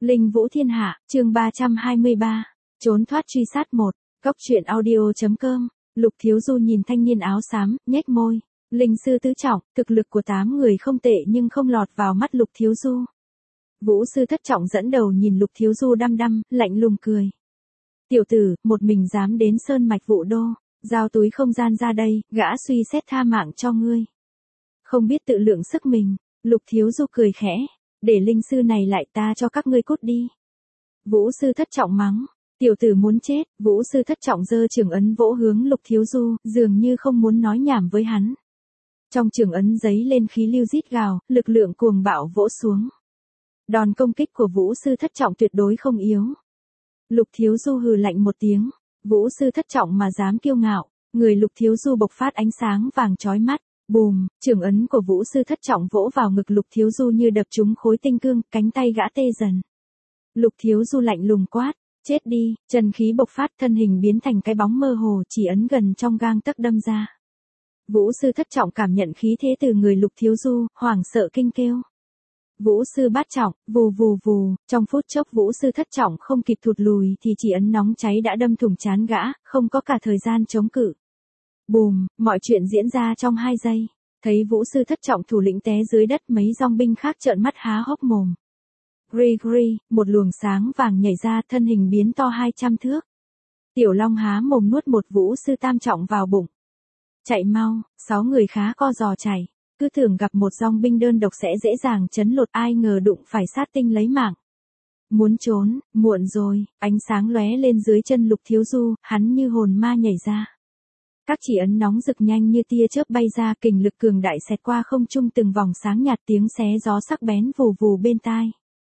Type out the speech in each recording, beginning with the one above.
Linh Vũ Thiên Hạ, chương 323. Trốn thoát truy sát 1. Góc truyện audio.com. Lục Thiếu Du nhìn thanh niên áo xám, nhếch môi. Linh sư tứ trọng, thực lực của 8 người không tệ nhưng không lọt vào mắt Lục Thiếu Du. Vũ sư thất trọng dẫn đầu nhìn Lục Thiếu Du đăm đăm, lạnh lùng cười. Tiểu tử, một mình dám đến Sơn Mạch Vũ Đô, giao túi không gian ra đây, gã suy xét tha mạng cho ngươi. Không biết tự lượng sức mình, Lục Thiếu Du cười khẽ. Để linh sư này lại ta cho các ngươi cút đi. Vũ sư thất trọng mắng. Tiểu tử muốn chết, Vũ sư thất trọng giơ trường ấn vỗ hướng Lục Thiếu Du, dường như không muốn nói nhảm với hắn. Trong trường ấn giấy lên khí lưu rít gào, lực lượng cuồng bạo vỗ xuống. Đòn công kích của Vũ sư thất trọng tuyệt đối không yếu. Lục Thiếu Du hừ lạnh một tiếng. Vũ sư thất trọng mà dám kiêu ngạo, người Lục Thiếu Du bộc phát ánh sáng vàng chói mắt. Bùm, trường ấn của Vũ sư thất trọng vỗ vào ngực Lục Thiếu Du như đập trúng khối tinh cương, cánh tay gã tê dần. Lục Thiếu Du lạnh lùng quát, chết đi, chân khí bộc phát, thân hình biến thành cái bóng mơ hồ, chỉ ấn gần trong gang tấc đâm ra. Vũ sư thất trọng cảm nhận khí thế từ người Lục Thiếu Du, hoảng sợ kinh kêu. Vũ sư bát trọng, vù vù vù, trong phút chốc Vũ sư thất trọng không kịp thụt lùi thì chỉ ấn nóng cháy đã đâm thủng trán gã, không có cả thời gian chống cự. Bùm, mọi chuyện diễn ra trong 2 giây. Thấy Vũ sư thất trọng thủ lĩnh té dưới đất, mấy dòng binh khác trợn mắt há hốc mồm. Gri gri, một luồng sáng vàng nhảy ra, thân hình biến to 200 thước. Tiểu Long há mồm nuốt một Vũ sư tam trọng vào bụng. Chạy mau, 6 người khá co giò chạy. Cứ tưởng gặp một dòng binh đơn độc sẽ dễ dàng chấn lột, ai ngờ đụng phải sát tinh lấy mạng. Muốn trốn, muộn rồi, ánh sáng lóe lên dưới chân Lục Thiếu Du, hắn như hồn ma nhảy ra. Các chỉ ấn nóng rực nhanh như tia chớp bay ra, kình lực cường đại xẹt qua không trung, từng vòng sáng nhạt, tiếng xé gió sắc bén vù vù bên tai.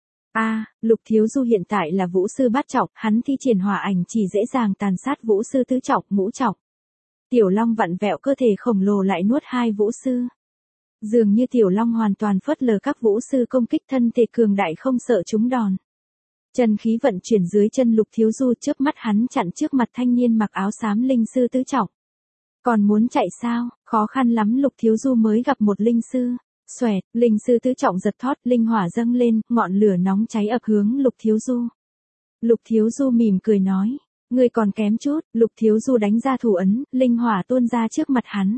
Lục Thiếu Du hiện tại là Vũ sư bát trọng, hắn thi triển hỏa ảnh chỉ dễ dàng tàn sát Vũ sư tứ trọng, ngũ trọng. Tiểu Long vặn vẹo cơ thể khổng lồ lại nuốt 2 Vũ sư. Dường như Tiểu Long hoàn toàn phớt lờ các Vũ sư công kích, thân thể cường đại không sợ chúng đòn. Chân khí vận chuyển dưới chân Lục Thiếu Du, trước mắt hắn chặn trước mặt thanh niên mặc áo xám linh sư tứ trọng. Còn muốn chạy sao, khó khăn lắm Lục Thiếu Du mới gặp một linh sư. Xoẹt, linh sư tứ trọng giật thót, linh hỏa dâng lên, ngọn lửa nóng cháy ập hướng Lục Thiếu Du. Lục Thiếu Du mỉm cười nói, ngươi còn kém chút. Lục Thiếu Du đánh ra thủ ấn, linh hỏa tuôn ra trước mặt hắn.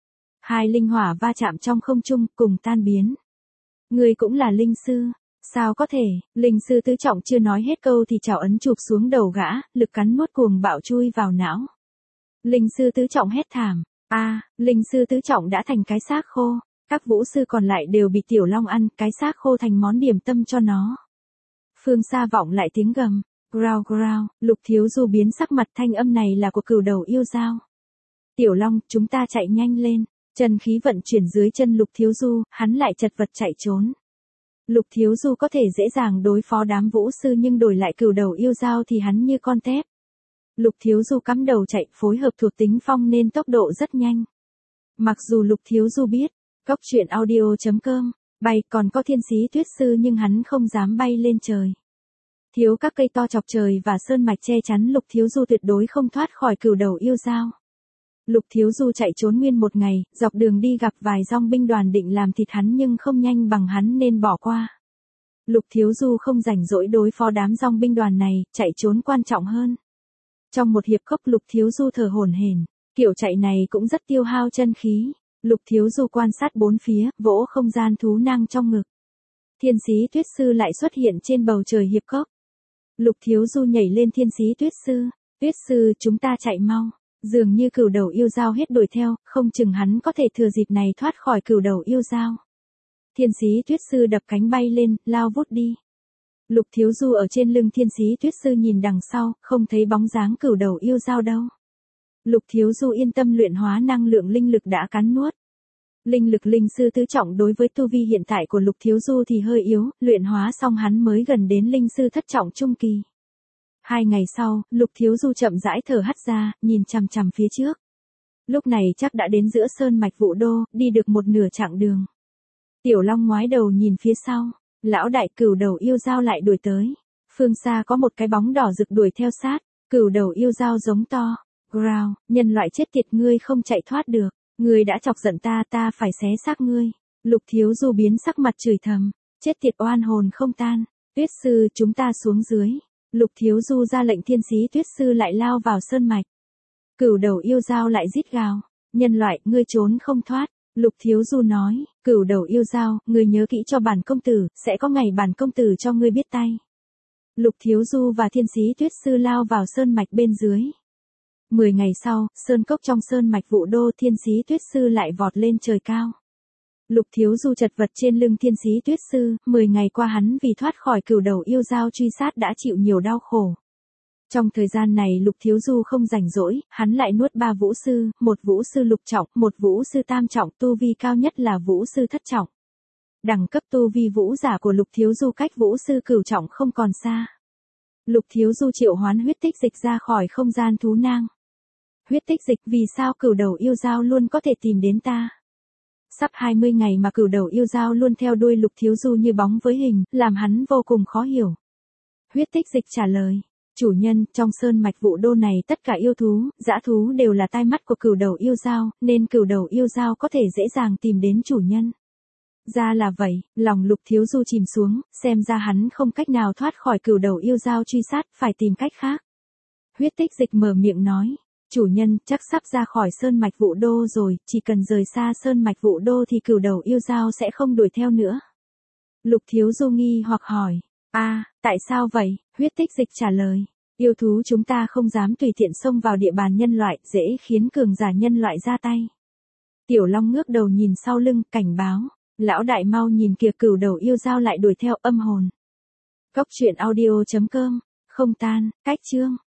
2 linh hỏa va chạm trong không trung, cùng tan biến. Ngươi cũng là linh sư, sao có thể? Linh sư tứ trọng chưa nói hết câu thì chảo ấn chụp xuống đầu gã, lực cắn nuốt cuồng bạo chui vào não. Linh sư tứ trọng hét thảm. Linh sư tứ trọng đã thành cái xác khô. Các Vũ sư còn lại đều bị Tiểu Long ăn, cái xác khô thành món điểm tâm cho nó. Phương xa vọng lại tiếng gầm. Growl growl, Lục Thiếu Du biến sắc mặt, thanh âm này là của cừu đầu yêu dao. Tiểu Long, chúng ta chạy nhanh lên. Chân khí vận chuyển dưới chân Lục Thiếu Du, hắn lại chật vật chạy trốn. Lục Thiếu Du có thể dễ dàng đối phó đám Vũ sư nhưng đổi lại cừu đầu yêu dao thì hắn như con tép. Lục Thiếu Du cắm đầu chạy, phối hợp thuộc tính phong nên tốc độ rất nhanh. Mặc dù Lục Thiếu Du biết, góc truyện audio.com, bay còn có thiên sĩ tuyết sư nhưng hắn không dám bay lên trời. Thiếu các cây to chọc trời và sơn mạch che chắn, Lục Thiếu Du tuyệt đối không thoát khỏi cừu đầu yêu dao. Lục Thiếu Du chạy trốn nguyên một ngày, dọc đường đi gặp vài dòng binh đoàn định làm thịt hắn nhưng không nhanh bằng hắn nên bỏ qua. Lục Thiếu Du không rảnh rỗi đối phó đám dòng binh đoàn này, chạy trốn quan trọng hơn. Trong một hiệp cốc Lục Thiếu Du thở hổn hển, kiểu chạy này cũng rất tiêu hao chân khí. Lục Thiếu Du quan sát bốn phía, vỗ không gian thú năng trong ngực. Thiên sĩ tuyết sư lại xuất hiện trên bầu trời hiệp cốc. Lục Thiếu Du nhảy lên thiên sĩ tuyết sư chúng ta chạy mau. Dường như cừu đầu yêu dao hết đuổi theo, không chừng hắn có thể thừa dịp này thoát khỏi cừu đầu yêu dao. Thiên sĩ tuyết sư đập cánh bay lên, lao vút đi. Lục Thiếu Du ở trên lưng thiên sĩ tuyết sư nhìn đằng sau, không thấy bóng dáng cừu đầu yêu dao đâu. Lục Thiếu Du yên tâm luyện hóa năng lượng linh lực đã cắn nuốt. Linh lực linh sư tứ trọng đối với tu vi hiện tại của Lục Thiếu Du thì hơi yếu, luyện hóa xong hắn mới gần đến linh sư thất trọng trung kỳ. 2 ngày sau, Lục Thiếu Du chậm rãi thở hắt ra, nhìn chằm chằm phía trước. Lúc này chắc đã đến giữa sơn mạch Vũ Đô, đi được một nửa chặng đường. Tiểu Long ngoái đầu nhìn phía sau, lão đại cừu đầu yêu dao lại đuổi tới. Phương xa có một cái bóng đỏ rực đuổi theo sát, cừu đầu yêu dao giống to. Growl, nhân loại chết tiệt, ngươi không chạy thoát được. Ngươi đã chọc giận ta, ta phải xé xác ngươi. Lục Thiếu Du biến sắc mặt chửi thầm. Chết tiệt oan hồn không tan. Tuyết sư, chúng ta xuống dưới. Lục Thiếu Du ra lệnh, thiên sĩ tuyết sư lại lao vào sơn mạch. Cửu đầu yêu dao lại rít gào. Nhân loại, ngươi trốn không thoát. Lục Thiếu Du nói, cửu đầu yêu dao, ngươi nhớ kỹ cho bản công tử, sẽ có ngày bản công tử cho ngươi biết tay. Lục Thiếu Du và thiên sĩ tuyết sư lao vào sơn mạch bên dưới. 10 ngày sau, sơn cốc trong sơn mạch Vũ Đô, thiên sĩ tuyết sư lại vọt lên trời cao. Lục Thiếu Du chật vật trên lưng thiên sĩ tuyết sư, 10 ngày qua hắn vì thoát khỏi cửu đầu yêu dao truy sát đã chịu nhiều đau khổ. Trong thời gian này Lục Thiếu Du không rảnh rỗi, hắn lại nuốt 3 vũ sư, một vũ sư lục trọng, một vũ sư tam trọng, tu vi cao nhất là vũ sư thất trọng. Đẳng cấp tu vi vũ giả của Lục Thiếu Du cách vũ sư cửu trọng không còn xa. Lục Thiếu Du triệu hoán huyết tích dịch ra khỏi không gian thú nang. Huyết tích dịch, vì sao cửu đầu yêu dao luôn có thể tìm đến ta? Sắp 20 ngày mà cửu đầu yêu dao luôn theo đuôi Lục Thiếu Du như bóng với hình, làm hắn vô cùng khó hiểu. Huyết tích dịch trả lời, chủ nhân, trong sơn mạch Vũ Đô này tất cả yêu thú, dã thú đều là tai mắt của cửu đầu yêu dao, nên cửu đầu yêu dao có thể dễ dàng tìm đến chủ nhân. Ra là vậy, lòng Lục Thiếu Du chìm xuống, xem ra hắn không cách nào thoát khỏi cửu đầu yêu dao truy sát, phải tìm cách khác. Huyết tích dịch mở miệng nói, chủ nhân, chắc sắp ra khỏi sơn mạch Vũ Đô rồi, chỉ cần rời xa sơn mạch Vũ Đô thì cửu đầu yêu dao sẽ không đuổi theo nữa. Lục Thiếu Du nghi hoặc hỏi, tại sao vậy? Huyết tích dịch trả lời, yêu thú chúng ta không dám tùy tiện xông vào địa bàn nhân loại, dễ khiến cường giả nhân loại ra tay. Tiểu Long ngước đầu nhìn sau lưng, cảnh báo, lão đại mau nhìn kìa, cửu đầu yêu dao lại đuổi theo, âm hồn. Cốc truyện audio.com, không tan, cách chương.